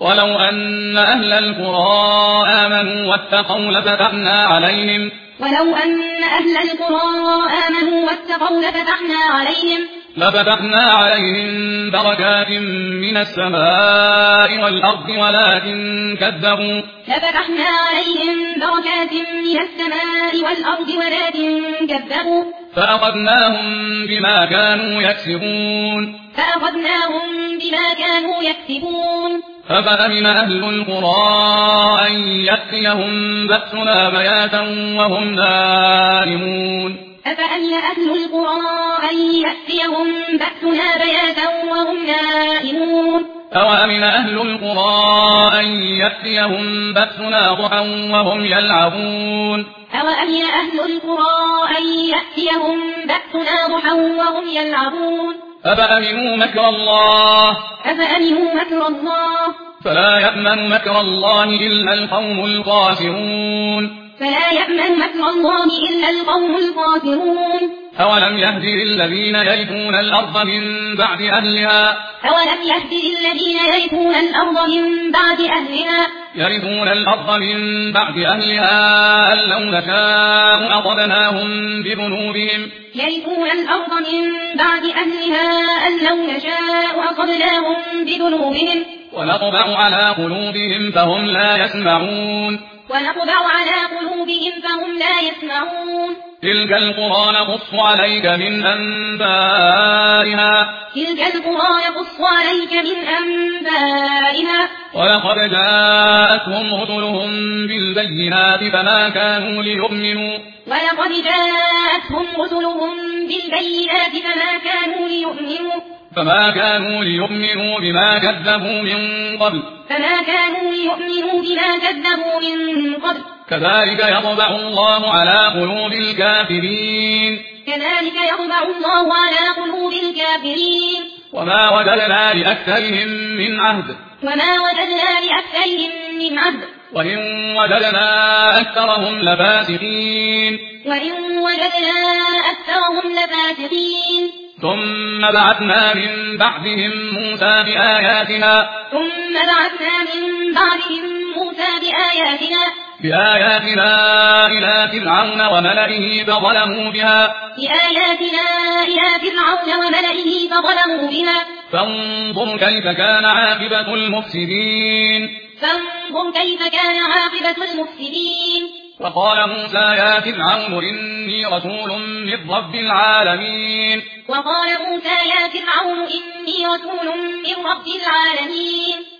ولو أن أهل القرى آمنوا واتقوا لفتحنا عليهم بركات من السماء والأرض ولكن كذبوا فأخذناهم بما كانوا يكسبون أفأمن أهل القرى أن يأتيهم بأسنا بياتا وهم نائمون أوأمن أهل القرى أن يأتيهم بأسنا ضحى وهم يلعبون أفأمنوا مكر الله فلا يأمن مكر الله إلا القوم الخاسرون أولم يهد للذين يرثون الأرض من بعد أهلها أن لو نشاء أصبناهم بذنوبهم ونطبع على قلوبهم فهم لا يسمعون تلك القرى نقص عليك من أنبائها ولقد جاءتهم رسلهم بالبينات فما كانوا ليؤمنوا بما كذبوا من قبل كذلك يطبع الله على قلوب الكافرين وما وجدنا لأكثرهم من عهد وإن وجدنا أكثرهم لفاسقين ثم بعثنا من بعدهم موسى بآياتنا إلى فرعون وملئه فظلموا بها فانظر كيف كان عاقبة المفسدين وقال موسى يا فرعون إني رسول من رب العالمين